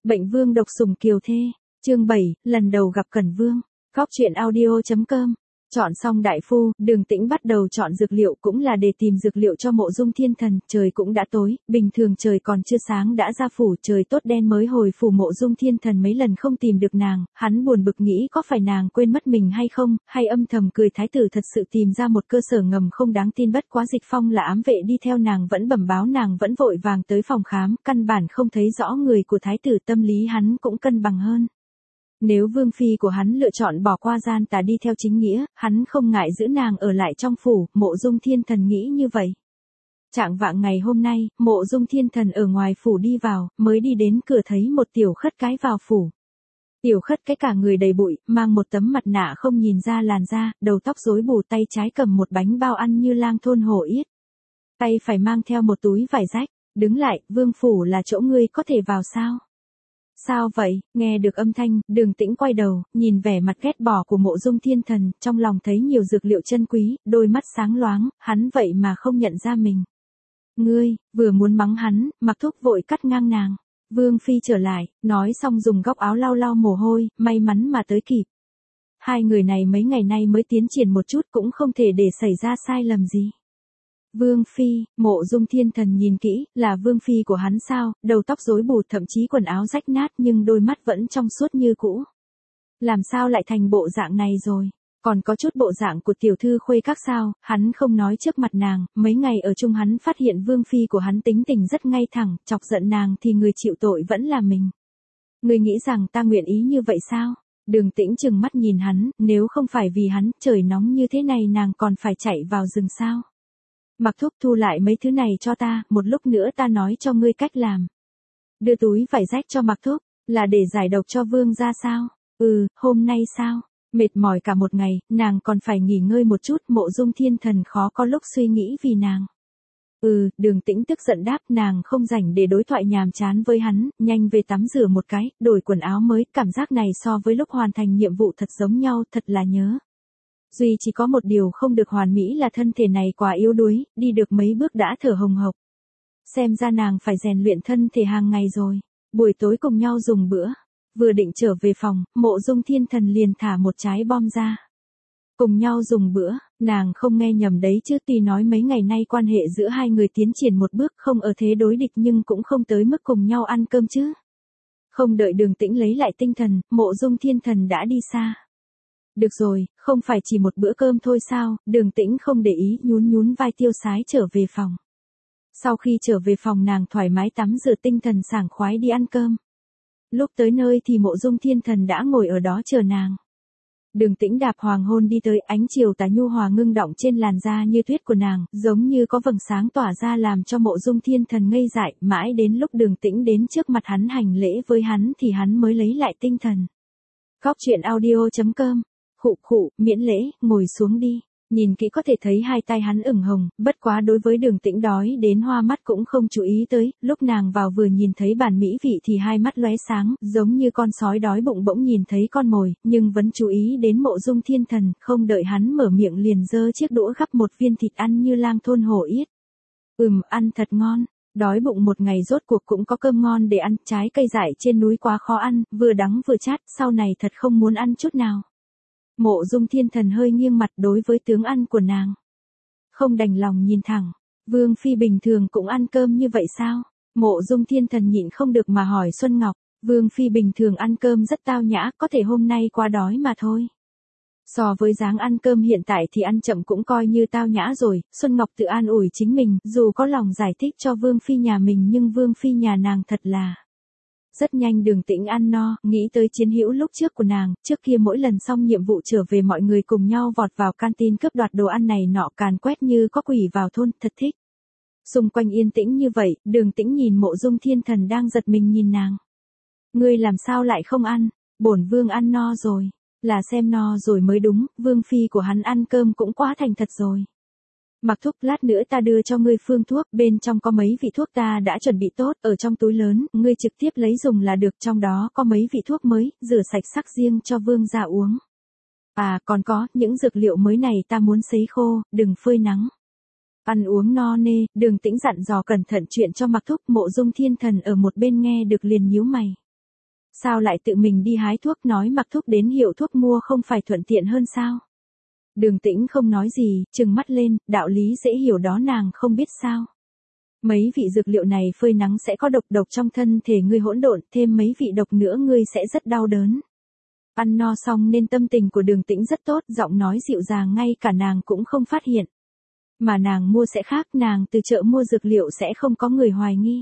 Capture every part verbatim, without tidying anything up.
Bệnh vương độc sủng kiều thê, chương bảy, lần đầu gặp Cẩn Vương, Cóc truyện audio chấm com. Chọn xong đại phu, Đường Tĩnh bắt đầu chọn dược liệu cũng là để tìm dược liệu cho Mộ Dung Thiên Thần, trời cũng đã tối, bình thường trời còn chưa sáng đã ra phủ, trời tốt đen mới hồi phủ Mộ Dung Thiên Thần mấy lần không tìm được nàng, hắn buồn bực nghĩ có phải nàng quên mất mình hay không, hay âm thầm cười thái tử thật sự tìm ra một cơ sở ngầm không đáng tin, bất quá Dịch Phong là ám vệ đi theo nàng vẫn bẩm báo nàng vẫn vội vàng tới phòng khám, căn bản không thấy rõ người của thái tử, tâm lý hắn cũng cân bằng hơn. Nếu vương phi của hắn lựa chọn bỏ qua gian tà đi theo chính nghĩa, hắn không ngại giữ nàng ở lại trong phủ, Mộ Dung Thiên Thần nghĩ như vậy. Trạng vạng ngày hôm nay, Mộ Dung Thiên Thần ở ngoài phủ đi vào, mới đi đến cửa thấy một tiểu khất cái vào phủ. Tiểu khất cái cả người đầy bụi, mang một tấm mặt nạ không nhìn ra làn da, đầu tóc rối bù, tay trái cầm một bánh bao ăn như lang thôn hổ yết. Tay phải mang theo một túi vải rách, đứng lại, vương phủ là chỗ ngươi có thể vào sao? Sao vậy? Nghe được âm thanh, Đường Tĩnh quay đầu, nhìn vẻ mặt ghét bỏ của Mộ Dung Thiên Thần, trong lòng thấy nhiều dược liệu chân quý, đôi mắt sáng loáng, hắn vậy mà không nhận ra mình. Ngươi, vừa muốn mắng hắn, Mặc Thúc vội cắt ngang nàng. Vương phi trở lại, nói xong dùng góc áo lau lau mồ hôi, may mắn mà tới kịp. Hai người này mấy ngày nay mới tiến triển một chút cũng không thể để xảy ra sai lầm gì. Vương phi, Mộ Dung Thiên Thần nhìn kỹ, là vương phi của hắn sao, đầu tóc rối bù thậm chí quần áo rách nát nhưng đôi mắt vẫn trong suốt như cũ. Làm sao lại thành bộ dạng này rồi, còn có chút bộ dạng của tiểu thư khuê các sao, hắn không nói trước mặt nàng, mấy ngày ở chung hắn phát hiện vương phi của hắn tính tình rất ngay thẳng, chọc giận nàng thì người chịu tội vẫn là mình. Ngươi nghĩ rằng ta nguyện ý như vậy sao? Đường Tĩnh trừng mắt nhìn hắn, nếu không phải vì hắn, trời nóng như thế này nàng còn phải chạy vào rừng sao? Mặc Thúc thu lại mấy thứ này cho ta, một lúc nữa ta nói cho ngươi cách làm. Đưa túi vải rách cho Mặc Thúc, là để giải độc cho vương gia sao? Ừ, hôm nay sao? Mệt mỏi cả một ngày, nàng còn phải nghỉ ngơi một chút, Mộ Dung Thiên Thần khó có lúc suy nghĩ vì nàng. Ừ, Đường Tĩnh tức giận đáp, nàng không rảnh để đối thoại nhàm chán với hắn, nhanh về tắm rửa một cái, đổi quần áo mới, cảm giác này so với lúc hoàn thành nhiệm vụ thật giống nhau, thật là nhớ. Duy chỉ có một điều không được hoàn mỹ là thân thể này quá yếu đuối, đi được mấy bước đã thở hồng hộc. Xem ra nàng phải rèn luyện thân thể hàng ngày rồi. Buổi tối cùng nhau dùng bữa. Vừa định trở về phòng, Mộ Dung Thiên Thần liền thả một trái bom ra. Cùng nhau dùng bữa, nàng không nghe nhầm đấy chứ, tuy nói mấy ngày nay quan hệ giữa hai người tiến triển một bước không ở thế đối địch nhưng cũng không tới mức cùng nhau ăn cơm chứ. Không đợi Đường Tĩnh lấy lại tinh thần, Mộ Dung Thiên Thần đã đi xa. Được rồi, không phải chỉ một bữa cơm thôi sao, Đường Tĩnh không để ý, nhún nhún vai tiêu sái trở về phòng. Sau khi trở về phòng nàng thoải mái tắm rửa, tinh thần sảng khoái đi ăn cơm. Lúc tới nơi thì Mộ Dung Thiên Thần đã ngồi ở đó chờ nàng. Đường Tĩnh đạp hoàng hôn đi tới, ánh chiều tà nhu hòa ngưng đọng trên làn da như tuyết của nàng, giống như có vầng sáng tỏa ra làm cho Mộ Dung Thiên Thần ngây dại, mãi đến lúc Đường Tĩnh đến trước mặt hắn hành lễ với hắn thì hắn mới lấy lại tinh thần. Cóc truyện audio chấm com. Khụ khụ, miễn lễ, ngồi xuống đi. Nhìn kỹ có thể thấy hai tay hắn ửng hồng, bất quá đối với Đường Tĩnh đói đến hoa mắt cũng không chú ý tới, lúc nàng vào vừa nhìn thấy bàn mỹ vị thì hai mắt lóe sáng, giống như con sói đói bụng bỗng nhìn thấy con mồi, nhưng vẫn chú ý đến Mộ Dung Thiên Thần, không đợi hắn mở miệng liền giơ chiếc đũa gắp một viên thịt ăn như lang thôn hổ yết. Ừm, ăn thật ngon. Đói bụng một ngày rốt cuộc cũng có cơm ngon để ăn, trái cây dại trên núi quá khó ăn, vừa đắng vừa chát, sau này thật không muốn ăn chút nào. Mộ Dung Thiên Thần hơi nghiêng mặt đối với tướng ăn của nàng. Không đành lòng nhìn thẳng, vương phi bình thường cũng ăn cơm như vậy sao? Mộ Dung Thiên Thần nhịn không được mà hỏi Xuân Ngọc, vương phi bình thường ăn cơm rất tao nhã, có thể hôm nay quá đói mà thôi. So với dáng ăn cơm hiện tại thì ăn chậm cũng coi như tao nhã rồi, Xuân Ngọc tự an ủi chính mình, dù có lòng giải thích cho vương phi nhà mình nhưng vương phi nhà nàng thật là... Rất nhanh Đường Tĩnh ăn no, nghĩ tới chiến hữu lúc trước của nàng, trước kia mỗi lần xong nhiệm vụ trở về mọi người cùng nhau vọt vào canteen cướp đoạt đồ ăn này nọ, càn quét như có quỷ vào thôn, thật thích. Xung quanh yên tĩnh như vậy, Đường Tĩnh nhìn Mộ Dung Thiên Thần đang giật mình nhìn nàng. Ngươi làm sao lại không ăn, bổn vương ăn no rồi, là xem no rồi mới đúng, vương phi của hắn ăn cơm cũng quá thành thật rồi. Mặc Thúc, lát nữa ta đưa cho ngươi phương thuốc, bên trong có mấy vị thuốc ta đã chuẩn bị tốt, ở trong túi lớn, ngươi trực tiếp lấy dùng là được, trong đó có mấy vị thuốc mới, rửa sạch sắc riêng cho vương gia uống. À, còn có, những dược liệu mới này ta muốn sấy khô, đừng phơi nắng. Ăn uống no nê, Đường Tĩnh dặn dò cẩn thận chuyện cho Mặc Thúc, Mộ Dung Thiên Thần ở một bên nghe được liền nhíu mày. Sao lại tự mình đi hái thuốc, nói mặc thuốc đến hiệu thuốc mua không phải thuận tiện hơn sao? Đường Tĩnh không nói gì, trừng mắt lên, đạo lý dễ hiểu đó nàng không biết sao. Mấy vị dược liệu này phơi nắng sẽ có độc, độc trong thân thể ngươi hỗn độn, thêm mấy vị độc nữa ngươi sẽ rất đau đớn. Ăn no xong nên tâm tình của Đường Tĩnh rất tốt, giọng nói dịu dàng ngay cả nàng cũng không phát hiện. Mà nàng mua sẽ khác, nàng từ chợ mua dược liệu sẽ không có người hoài nghi.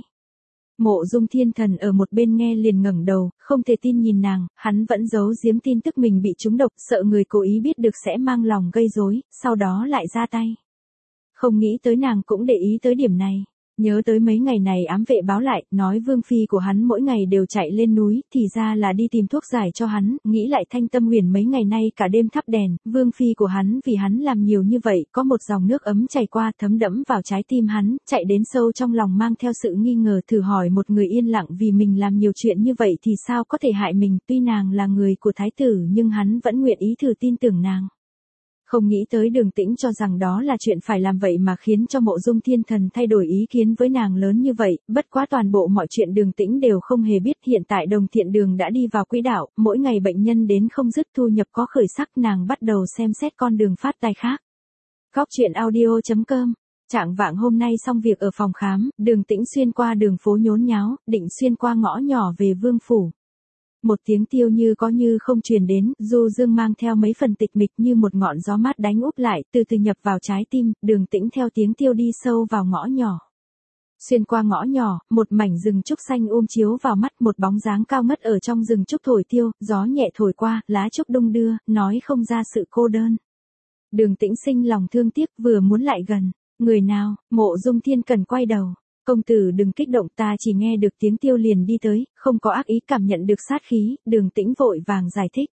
Mộ Dung Thiên Thần ở một bên nghe liền ngẩng đầu, không thể tin nhìn nàng, hắn vẫn giấu giếm tin tức mình bị trúng độc, sợ người cố ý biết được sẽ mang lòng gây rối, sau đó lại ra tay. Không nghĩ tới nàng cũng để ý tới điểm này. Nhớ tới mấy ngày này ám vệ báo lại, nói vương phi của hắn mỗi ngày đều chạy lên núi, thì ra là đi tìm thuốc giải cho hắn, nghĩ lại Thanh Tâm Huyền mấy ngày nay cả đêm thắp đèn, vương phi của hắn vì hắn làm nhiều như vậy, có một dòng nước ấm chảy qua thấm đẫm vào trái tim hắn, chạy đến sâu trong lòng mang theo sự nghi ngờ, thử hỏi một người yên lặng vì mình làm nhiều chuyện như vậy thì sao có thể hại mình, tuy nàng là người của thái tử nhưng hắn vẫn nguyện ý thử tin tưởng nàng. Không nghĩ tới Đường Tĩnh cho rằng đó là chuyện phải làm vậy mà khiến cho Mộ Dung Thiên Thần thay đổi ý kiến với nàng lớn như vậy, bất quá toàn bộ mọi chuyện Đường Tĩnh đều không hề biết. Hiện tại Đồng Thiện Đường đã đi vào quỹ đạo, mỗi ngày bệnh nhân đến không dứt, thu nhập có khởi sắc, nàng bắt đầu xem xét con đường phát tài khác. Góc truyện audio chấm com. Trạng vạng hôm nay xong việc ở phòng khám, Đường Tĩnh xuyên qua đường phố nhốn nháo, định xuyên qua ngõ nhỏ về Vương phủ. Một tiếng tiêu như có như không truyền đến, du dương mang theo mấy phần tịch mịch như một ngọn gió mát đánh úp lại, từ từ nhập vào trái tim. Đường Tĩnh theo tiếng tiêu đi sâu vào ngõ nhỏ. Xuyên qua ngõ nhỏ, một mảnh rừng trúc xanh um chiếu vào mắt, một bóng dáng cao ngất ở trong rừng trúc thổi tiêu, gió nhẹ thổi qua, lá trúc đung đưa, nói không ra sự cô đơn. Đường Tĩnh sinh lòng thương tiếc, vừa muốn lại gần. Người nào? Mộ Dung Thiên Cần quay đầu. Công tử đừng kích động, ta chỉ nghe được tiếng tiêu liền đi tới, không có ác ý, cảm nhận được sát khí. Đường Tĩnh vội vàng giải thích.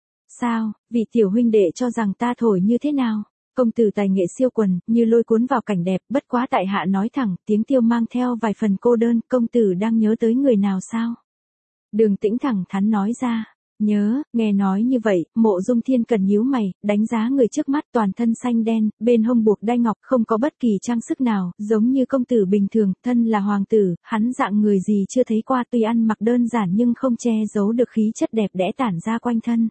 Sao, vị tiểu huynh đệ cho rằng ta thổi như thế nào? Công tử tài nghệ siêu quần, như lôi cuốn vào cảnh đẹp, bất quá tại hạ nói thẳng, tiếng tiêu mang theo vài phần cô đơn, công tử đang nhớ tới người nào sao? Đường Tĩnh thẳng thắn nói ra. Nhớ, nghe nói như vậy, Mộ Dung Thiên Cần nhíu mày, đánh giá người trước mắt, toàn thân xanh đen, bên hông buộc đai ngọc, không có bất kỳ trang sức nào, giống như công tử bình thường, thân là hoàng tử, hắn dạng người gì chưa thấy qua, tuy ăn mặc đơn giản nhưng không che giấu được khí chất đẹp đẽ tản ra quanh thân.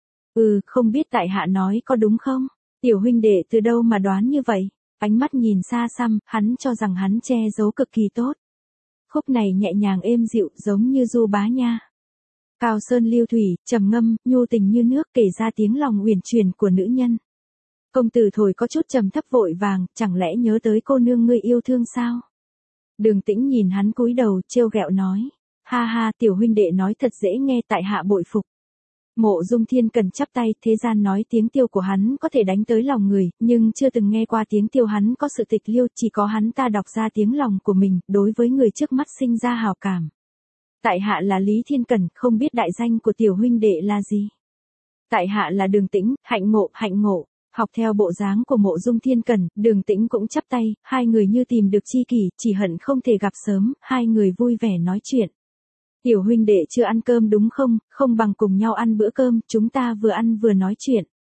Ừ, không biết tại hạ nói có đúng không? Tiểu huynh đệ từ đâu mà đoán như vậy? Ánh mắt nhìn xa xăm, hắn cho rằng hắn che giấu cực kỳ tốt. Khúc này nhẹ nhàng êm dịu, giống như Du Bá Nha. Cao sơn lưu thủy, trầm ngâm, nhu tình như nước, kể ra tiếng lòng uyển chuyển của nữ nhân. Công tử thổi có chút trầm thấp vội vàng, chẳng lẽ nhớ tới cô nương ngươi yêu thương sao? Đường Tĩnh nhìn hắn cúi đầu, trêu ghẹo nói. Ha ha, tiểu huynh đệ nói thật dễ nghe, tại hạ bội phục. Mộ Dung Thiên Cần chắp tay, thế gian nói tiếng tiêu của hắn có thể đánh tới lòng người, nhưng chưa từng nghe qua tiếng tiêu hắn có sự tịch liêu, chỉ có hắn ta đọc ra tiếng lòng của mình, đối với người trước mắt sinh ra hào cảm. Tại hạ là Lý Thiên Cần, không biết đại danh của tiểu huynh đệ là gì? Tại hạ là Đường Tĩnh, hạnh ngộ, hạnh ngộ. Học theo bộ dáng của Mộ Dung Thiên Cần, Đường Tĩnh cũng chắp tay, hai người như tìm được tri kỷ, chỉ hận không thể gặp sớm, hai người vui vẻ nói chuyện. Tiểu huynh đệ chưa ăn cơm đúng không, không bằng cùng nhau ăn bữa cơm, chúng ta vừa ăn vừa nói chuyện.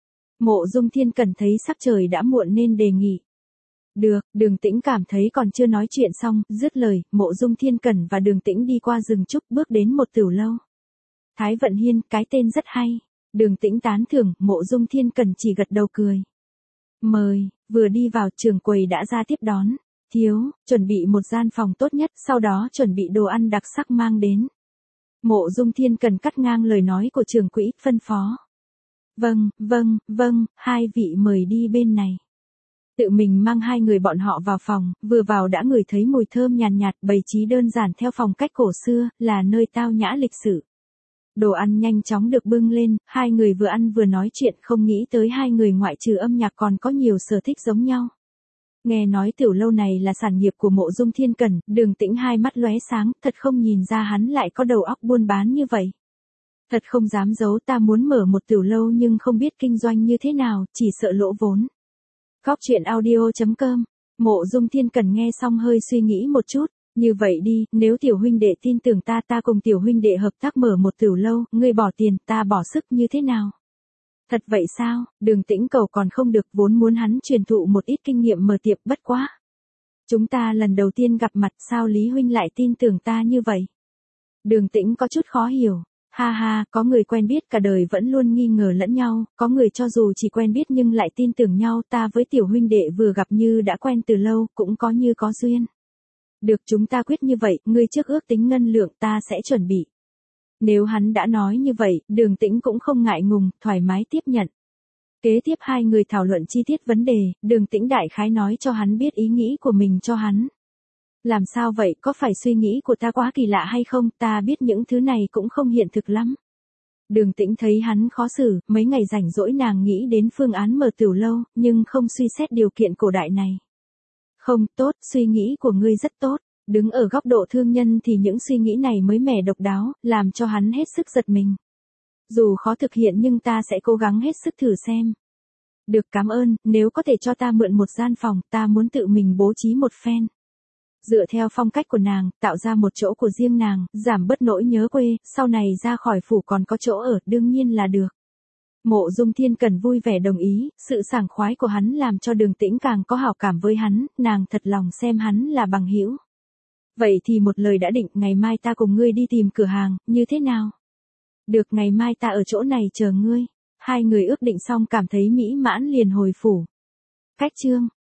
Mộ Dung Thiên Cần thấy sắc trời đã muộn nên đề nghị. Được, Đường Tĩnh cảm thấy còn chưa nói chuyện xong, dứt lời, Mộ Dung Thiên Cần và Đường Tĩnh đi qua rừng trúc bước đến một tửu lâu. Thái Vận Hiên, cái tên rất hay. Đường Tĩnh tán thưởng, Mộ Dung Thiên Cần chỉ gật đầu cười. Mời, vừa đi vào trường quầy đã ra tiếp đón. Thiếu, chuẩn bị một gian phòng tốt nhất, sau đó chuẩn bị đồ ăn đặc sắc mang đến. Mộ Dung Thiên Cần cắt ngang lời nói của trưởng quỹ, phân phó. Vâng, vâng, vâng, hai vị mời đi bên này. Tự mình mang hai người bọn họ vào phòng, vừa vào đã ngửi thấy mùi thơm nhàn nhạt, bày trí đơn giản theo phong cách cổ xưa, là nơi tao nhã lịch sự. Đồ ăn nhanh chóng được bưng lên, hai người vừa ăn vừa nói chuyện, không nghĩ tới hai người ngoại trừ âm nhạc còn có nhiều sở thích giống nhau. Nghe nói tiểu lâu này là sản nghiệp của Mộ Dung Thiên Cần, Đường Tĩnh hai mắt lóe sáng, thật không nhìn ra hắn lại có đầu óc buôn bán như vậy. Thật không dám giấu, ta muốn mở một tiểu lâu nhưng không biết kinh doanh như thế nào, chỉ sợ lỗ vốn. Góc truyện audio chấm com. Mộ Dung Thiên Cần nghe xong hơi suy nghĩ một chút. Như vậy đi, nếu tiểu huynh đệ tin tưởng ta, ta cùng tiểu huynh đệ hợp tác mở một tiểu lâu, ngươi bỏ tiền, ta bỏ sức, như thế nào? Thật vậy sao? Đường Tĩnh cầu còn không được, vốn muốn hắn truyền thụ một ít kinh nghiệm mở tiệm, bất quá. Chúng ta lần đầu tiên gặp mặt, sao Lý huynh lại tin tưởng ta như vậy? Đường Tĩnh có chút khó hiểu. Ha ha, có người quen biết cả đời vẫn luôn nghi ngờ lẫn nhau, có người cho dù chỉ quen biết nhưng lại tin tưởng nhau, ta với tiểu huynh đệ vừa gặp như đã quen từ lâu, cũng có như có duyên. Được, chúng ta quyết như vậy, ngươi trước ước tính ngân lượng, ta sẽ chuẩn bị. Nếu hắn đã nói như vậy, Đường Tĩnh cũng không ngại ngùng, thoải mái tiếp nhận. Kế tiếp hai người thảo luận chi tiết vấn đề, Đường Tĩnh đại khái nói cho hắn biết ý nghĩ của mình cho hắn. Làm sao vậy, có phải suy nghĩ của ta quá kỳ lạ hay không, ta biết những thứ này cũng không hiện thực lắm. Đường Tĩnh thấy hắn khó xử, mấy ngày rảnh rỗi nàng nghĩ đến phương án mở tiểu lâu, nhưng không suy xét điều kiện cổ đại này. Không, tốt, suy nghĩ của ngươi rất tốt. Đứng ở góc độ thương nhân thì những suy nghĩ này mới mẻ độc đáo, làm cho hắn hết sức giật mình. Dù khó thực hiện nhưng ta sẽ cố gắng hết sức thử xem. Được, cảm ơn, nếu có thể cho ta mượn một gian phòng, ta muốn tự mình bố trí một phen. Dựa theo phong cách của nàng, tạo ra một chỗ của riêng nàng, giảm bớt nỗi nhớ quê, sau này ra khỏi phủ còn có chỗ ở, đương nhiên là được. Mộ Dung Thiên Cần vui vẻ đồng ý, sự sảng khoái của hắn làm cho Đường Tĩnh càng có hảo cảm với hắn, nàng thật lòng xem hắn là bằng hữu. Vậy thì một lời đã định, ngày mai ta cùng ngươi đi tìm cửa hàng, như thế nào? Được, ngày mai ta ở chỗ này chờ ngươi. Hai người ước định xong cảm thấy mỹ mãn liền hồi phủ. Cách chương